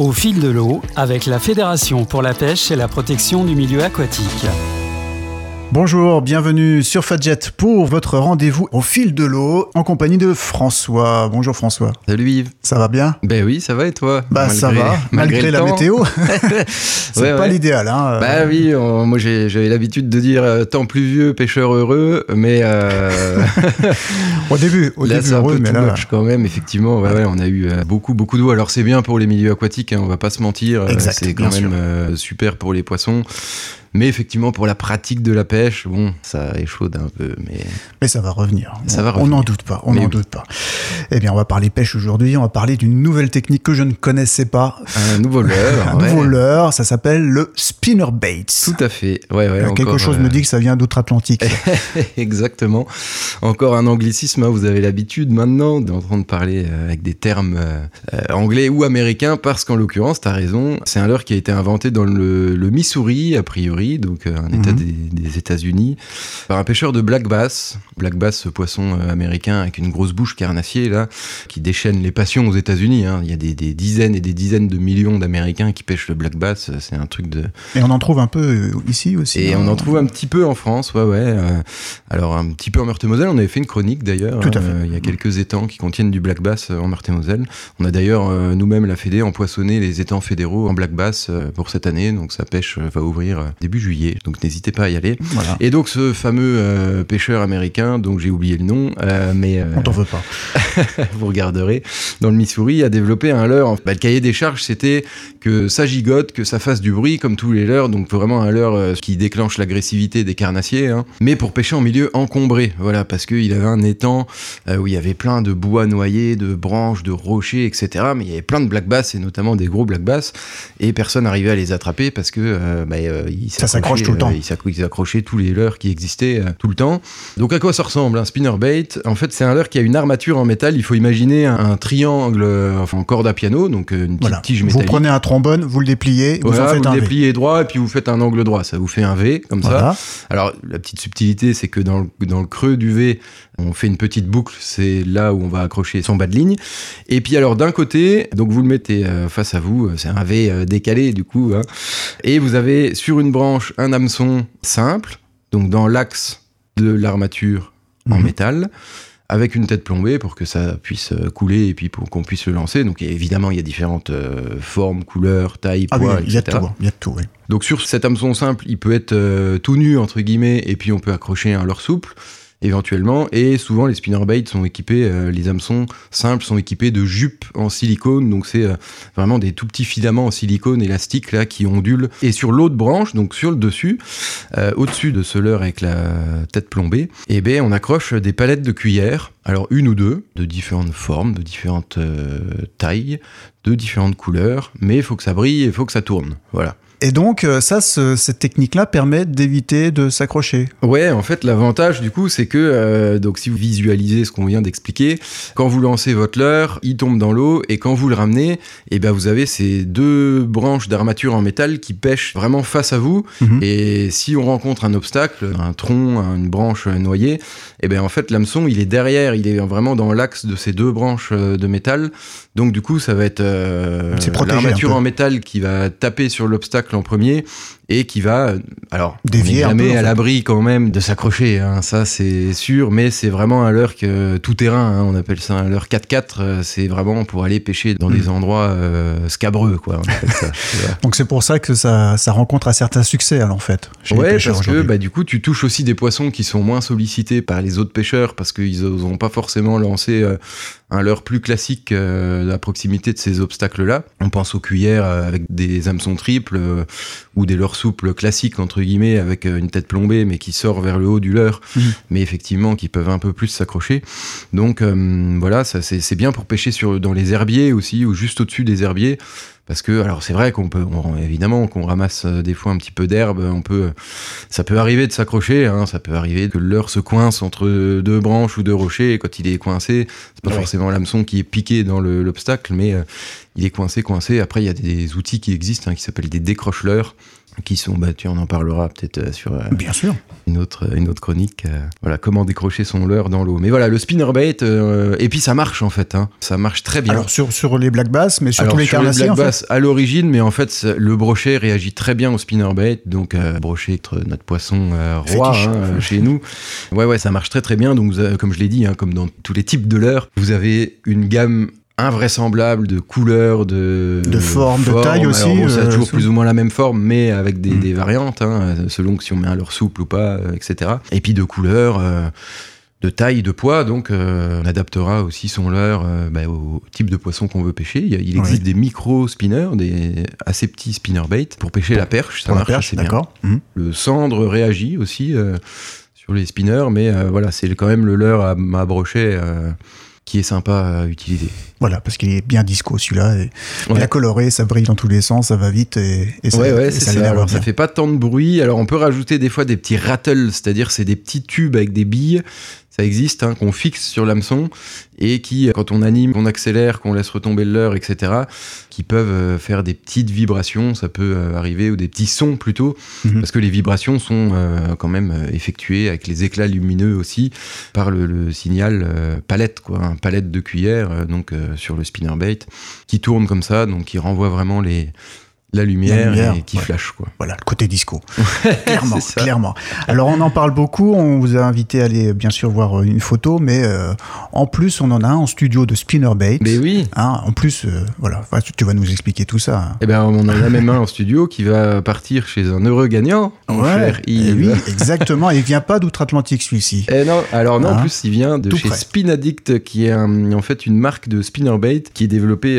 Au fil de l'eau, avec la Fédération pour la pêche et la protection du milieu aquatique. Bonjour, bienvenue sur Fadjet pour votre rendez-vous au fil de l'eau en compagnie de François. Bonjour François. Salut Yves. Ça va bien ? Ben oui, ça va et toi ? Ça va, malgré la météo. C'est pas l'idéal. Hein. Bah oui, moi j'avais l'habitude de dire temps pluvieux, pêcheur heureux, mais... Au début c'est heureux, un peu mais too là... much quand même, effectivement. Ouais, on a eu beaucoup d'eau. Alors c'est bien pour les milieux aquatiques, hein, on va pas se mentir. Exact, c'est quand même super pour les poissons. Mais effectivement, pour la pratique de la pêche, bon, ça échaude un peu, Mais ça va revenir. On n'en doute pas, doute pas. Eh bien, on va parler pêche aujourd'hui, on va parler d'une nouvelle technique que je ne connaissais pas. Un nouveau leurre. Nouveau leurre, ça s'appelle le spinnerbait. Tout à fait, ouais. Quelque chose me dit que ça vient d'outre-Atlantique. Exactement. Encore un anglicisme, hein, vous avez l'habitude maintenant d'entendre parler avec des termes anglais ou américains, parce qu'en l'occurrence, t'as raison, c'est un leurre qui a été inventé dans le Missouri, a priori, donc un état des États-Unis, par un pêcheur de black bass. Black bass, ce poisson américain avec une grosse bouche carnassier là, qui déchaîne les passions aux États-Unis. Hein. Il y a des dizaines et des dizaines de millions d'Américains qui pêchent le black bass. C'est un truc de. Et on en trouve un peu ici aussi. Et on en trouve un petit peu en France, ouais. Alors un petit peu en Meurthe-et-Moselle. On avait fait une chronique d'ailleurs. Tout à fait. Il y a quelques étangs qui contiennent du black bass en Meurthe-et-Moselle. On a d'ailleurs nous-mêmes la Fédé empoissonné les étangs fédéraux en black bass pour cette année. Donc sa pêche va ouvrir début juillet, donc n'hésitez pas à y aller. Voilà. Et donc ce fameux pêcheur américain, dont j'ai oublié le nom, mais on t'en veut pas. Vous regarderez, dans le Missouri, a développé un leurre. Le cahier des charges, c'était que ça gigote, que ça fasse du bruit, comme tous les leurres, donc vraiment un leurre qui déclenche l'agressivité des carnassiers, hein, mais pour pêcher en milieu encombré, voilà, parce qu'il avait un étang où il y avait plein de bois noyés, de branches, de rochers, etc., mais il y avait plein de black bass, et notamment des gros black bass, et personne n'arrivait à les attraper parce que ça s'accroche tout le temps. Ils s'accrochaient tous les leurres qui existaient tout le temps. Donc à quoi ça ressemble un spinnerbait ? En fait, c'est un leurre qui a une armature en métal. Il faut imaginer un triangle en corde à piano, donc une petite tige métallique. Vous prenez un trombone, vous le dépliez, vous en faites un V. Vous le dépliez droit et puis vous faites un angle droit. Ça vous fait un V comme ça. Alors la petite subtilité, c'est que dans le creux du V, on fait une petite boucle. C'est là où on va accrocher son bas de ligne. Et puis alors d'un côté, donc vous le mettez face à vous. C'est un V décalé du coup. Hein, et vous avez sur une branche un hameçon simple, donc dans l'axe de l'armature en métal, avec une tête plombée pour que ça puisse couler et puis pour qu'on puisse le lancer. Donc évidemment, il y a différentes formes, couleurs, tailles, poids, etc. Il y a tout, oui. Donc sur cet hameçon simple, il peut être tout nu, entre guillemets, et puis on peut accrocher un leurre souple, éventuellement, et souvent les spinnerbaits sont équipés, les hameçons simples sont équipés de jupes en silicone, donc c'est vraiment des tout petits filaments en silicone élastique là qui ondulent. Et sur l'autre branche, donc sur le dessus, au-dessus de ce leurre avec la tête plombée, on accroche des palettes de cuillères, alors une ou deux, de différentes formes, de différentes tailles, de différentes couleurs, mais il faut que ça brille et il faut que ça tourne, voilà. Et donc, cette technique-là permet d'éviter de s'accrocher. Ouais, en fait, l'avantage, du coup, c'est que, donc, si vous visualisez ce qu'on vient d'expliquer, quand vous lancez votre leurre, il tombe dans l'eau, et quand vous le ramenez, vous avez ces deux branches d'armature en métal qui pêchent vraiment face à vous, et si on rencontre un obstacle, un tronc, une branche noyée, en fait, l'hameçon, il est derrière, il est vraiment dans l'axe de ces deux branches de métal, donc, du coup, ça va être l'armature en métal qui va taper sur l'obstacle en premier et qui va, alors dévier on n'est jamais à l'abri quand même de s'accrocher, hein, ça c'est sûr, mais c'est vraiment un leurre tout terrain, hein, on appelle ça un leurre 4x4, c'est vraiment pour aller pêcher dans des endroits scabreux, quoi. On appelle ça. Donc c'est pour ça que ça rencontre un certain succès, alors en fait. Ouais, parce que du coup tu touches aussi des poissons qui sont moins sollicités par les autres pêcheurs parce qu'ils n'osent pas forcément lancer un leurre plus classique à proximité de ces obstacles-là. On pense aux cuillères avec des hameçons triples ou des leurres souples classiques, entre guillemets, avec une tête plombée, mais qui sort vers le haut du leurre, mais effectivement qui peuvent un peu plus s'accrocher. Donc voilà, ça, c'est bien pour pêcher dans les herbiers aussi, ou juste au-dessus des herbiers. Parce que, alors c'est vrai évidemment qu'on ramasse des fois un petit peu d'herbe, ça peut arriver de s'accrocher, hein, ça peut arriver que le leurre se coince entre deux branches ou deux rochers, et quand il est coincé, c'est pas forcément l'hameçon qui est piqué dans l'obstacle, mais il est coincé. Après, il y a des outils qui existent, hein, qui s'appellent des décroche-leurres, qui sont, on en parlera peut-être sur Bien sûr. une autre chronique. Voilà, comment décrocher son leurre dans l'eau. Mais voilà, le spinnerbait, et puis ça marche en fait, hein. Ça marche très bien. Alors sur les black bass, mais sur Alors, tous les carnassiers black en fait. bass à l'origine, mais en fait le brochet réagit très bien au spinnerbait, donc brochet notre poisson roi chez nous. Ouais, ça marche très très bien. Donc comme je l'ai dit, hein, comme dans tous les types de leurres, vous avez une gamme invraisemblable de couleurs, de formes, de taille aussi. Alors, ça a toujours plus ou moins la même forme, mais avec des variantes, hein, selon si on met un leurre souple ou pas, etc. Et puis de couleurs, de taille, de poids. Donc on adaptera aussi son leurre au type de poisson qu'on veut pêcher. Il existe des micro-spinners, des assez petits spinnerbait pour pêcher la perche. Ça marche assez bien. Le cendre réagit aussi sur les spinners, mais voilà, c'est quand même le leurre à brochet qui est sympa à utiliser. Voilà, parce qu'il est bien disco celui-là. Et bien coloré, ça brille dans tous les sens, ça va vite et ça, c'est ça. Alors ça fait pas tant de bruit. Alors on peut rajouter des fois des petits rattles, c'est-à-dire c'est des petits tubes avec des billes. Ça existe, hein, qu'on fixe sur l'hameçon et qui, quand on anime, qu'on accélère, qu'on laisse retomber le leurre, etc., qui peuvent faire des petites vibrations, ça peut arriver, ou des petits sons plutôt, parce que les vibrations sont quand même effectuées avec les éclats lumineux aussi par le signal palette, quoi, un palette de cuillère, donc sur le spinnerbait, qui tourne comme ça, donc qui renvoie vraiment la lumière et qui flash, quoi. Voilà, le côté disco. Clairement. Alors on en parle beaucoup, on vous a invité à aller bien sûr voir une photo, mais en plus on en a un en studio de spinnerbait. Mais oui. Hein, en plus, voilà, tu vas nous expliquer tout ça. Hein. Eh ben on en a même un en studio qui va partir chez un heureux gagnant. Oui, exactement. Il vient pas d'outre-Atlantique celui-ci. Non, en plus il vient de chez Spin Addict, qui est en fait une marque de spinnerbait qui est développée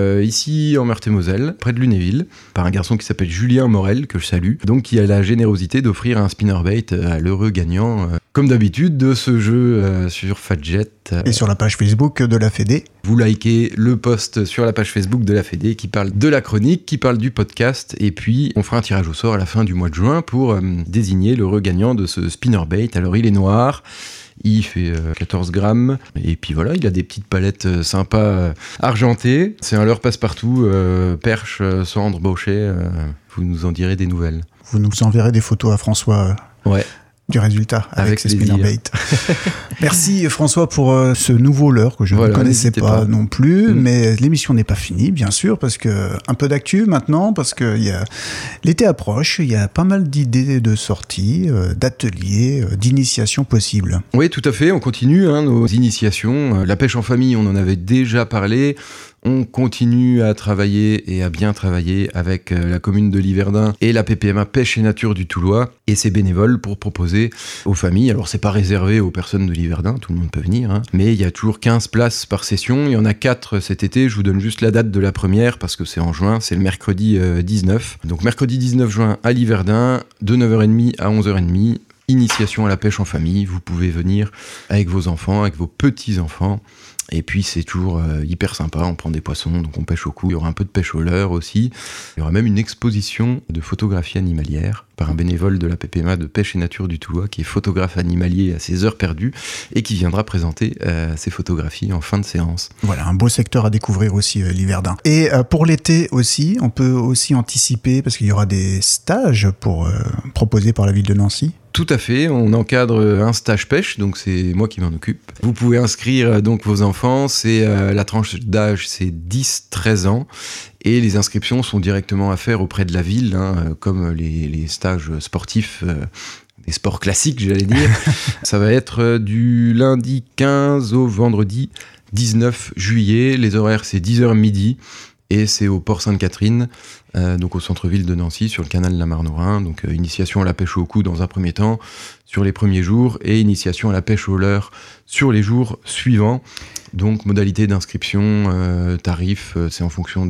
ici en Meurthe-et-Moselle, près de Lunéville, par un garçon qui s'appelle Julien Morel, que je salue, donc qui a la générosité d'offrir un spinnerbait à l'heureux gagnant, comme d'habitude, de ce jeu sur Fadjet. Et sur la page Facebook de la Fédé. Vous likez le post sur la page Facebook de la Fédé qui parle de la chronique, qui parle du podcast, et puis on fera un tirage au sort à la fin du mois de juin pour désigner l'heureux gagnant de ce spinnerbait. Alors il est noir, il fait 14 grammes, et puis voilà, il a des petites palettes sympas argentées. C'est un leurre passe-partout, perche, cendre, brochet. Vous nous en direz des nouvelles. Vous nous enverrez des photos à François du résultat avec ses spinnerbait. Merci François pour ce nouveau leurre que je ne connaissais pas non plus, mais l'émission n'est pas finie bien sûr, parce que un peu d'actu maintenant, parce que l'été approche, il y a pas mal d'idées de sorties, d'ateliers, d'initiations possibles. Oui, tout à fait, on continue nos initiations. La pêche en famille, on en avait déjà parlé. On continue à travailler et à bien travailler avec la commune de Liverdun et la PPMA Pêche et Nature du Toulois et ses bénévoles pour proposer aux familles. Alors c'est pas réservé aux personnes de Liverdun, tout le monde peut venir, hein, mais il y a toujours 15 places par session. Il y en a 4 cet été. Je vous donne juste la date de la première parce que c'est en juin, c'est le mercredi 19. Donc mercredi 19 juin à Liverdun, de 9h30 à 11h30. Initiation à la pêche en famille. Vous pouvez venir avec vos enfants, avec vos petits-enfants. Et puis c'est toujours hyper sympa, on prend des poissons, donc on pêche au cou. Il y aura un peu de pêche au leurre aussi. Il y aura même une exposition de photographie animalière par un bénévole de la PPMA de Pêche et Nature du Toulois, qui est photographe animalier à ses heures perdues et qui viendra présenter ses photographies en fin de séance. Voilà, un beau secteur à découvrir aussi, Liverdun. Et pour l'été aussi, on peut aussi anticiper, parce qu'il y aura des stages proposés par la ville de Nancy. Tout à fait, on encadre un stage pêche, donc c'est moi qui m'en occupe. Vous pouvez inscrire donc vos enfants, c'est la tranche d'âge, c'est 10-13 ans, et les inscriptions sont directement à faire auprès de la ville, comme les stages sportifs, des sports classiques j'allais dire. Ça va être du lundi 15 au vendredi 19 juillet, les horaires c'est 10h midi. Et c'est au Port Sainte-Catherine, donc au centre-ville de Nancy, sur le canal de la Marne au Rhin. Donc initiation à la pêche au cou dans un premier temps, sur les premiers jours, et initiation à la pêche au leurre sur les jours suivants. Donc modalité d'inscription, tarif, c'est en fonction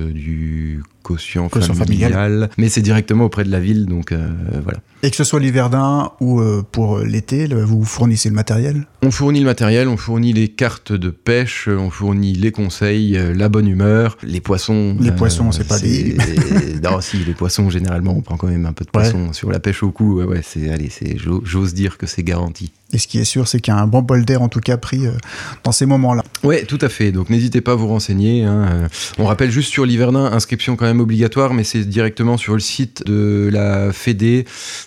du quotient familial. Mais c'est directement auprès de la ville, donc voilà. Et que ce soit Liverdun ou pour l'été, vous fournissez le matériel ? On fournit le matériel, on fournit les cartes de pêche, on fournit les conseils, la bonne humeur, les poissons. Les poissons, c'est pas des... Non, si, les poissons, généralement, on prend quand même un peu de poissons sur la pêche au cou. Ouais, j'ose dire que c'est garanti. Et ce qui est sûr, c'est qu'il y a un bon bol d'air, en tout cas, pris dans ces moments-là. Ouais, tout à fait. Donc, n'hésitez pas à vous renseigner. Hein. On rappelle juste sur l'Hiverdin, inscription quand même obligatoire, mais c'est directement sur le site de la Fédé,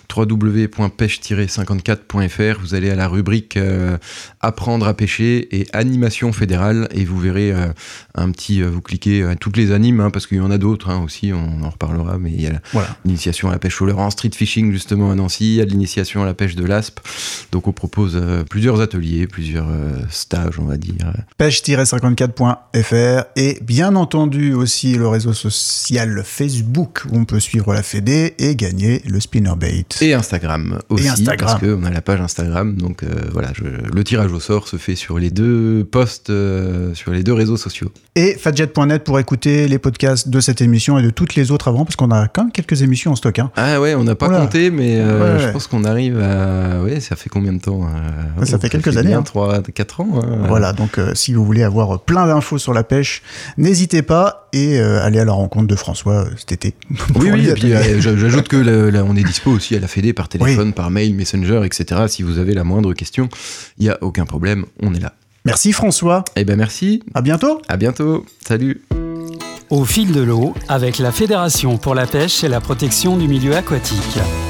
www.pêche-54.fr. Vous allez à la rubrique Apprendre à pêcher et Animation fédérale, et vous verrez vous cliquez à toutes les animes, hein, parce qu'il y en a d'autres aussi, on en reparlera, mais il y a l'initiation à la pêche au leurre en street fishing, justement, à Nancy, il y a de l'initiation à la pêche de l'aspe. Donc, on propose plusieurs ateliers, plusieurs stages, on va dire. Pêche-54.fr et bien entendu aussi le réseau social Facebook où on peut suivre la Fédé et gagner le spinnerbait. Et Instagram aussi, parce qu'on a la page Instagram. Donc le tirage au sort se fait sur les 2 posts, sur les 2 réseaux sociaux. Et fadjet.net pour écouter les podcasts de cette émission et de toutes les autres avant, parce qu'on a quand même quelques émissions en stock. Hein. Ah ouais, on n'a pas compté, mais je pense qu'on arrive à... Ouais, ça fait combien de temps Ça fait quelques années. 3-4 ans. Voilà, donc si vous voulez avoir plein d'infos sur la pêche, n'hésitez pas et allez à la rencontre de François cet été. Oui, et puis j'ajoute que là, on est dispo aussi à la Fédé par téléphone, par mail, Messenger, etc. Si vous avez la moindre question, il n'y a aucun problème, on est là. Merci François. Eh ben merci. À bientôt. À bientôt. Salut. Au fil de l'eau, avec la Fédération pour la pêche et la protection du milieu aquatique.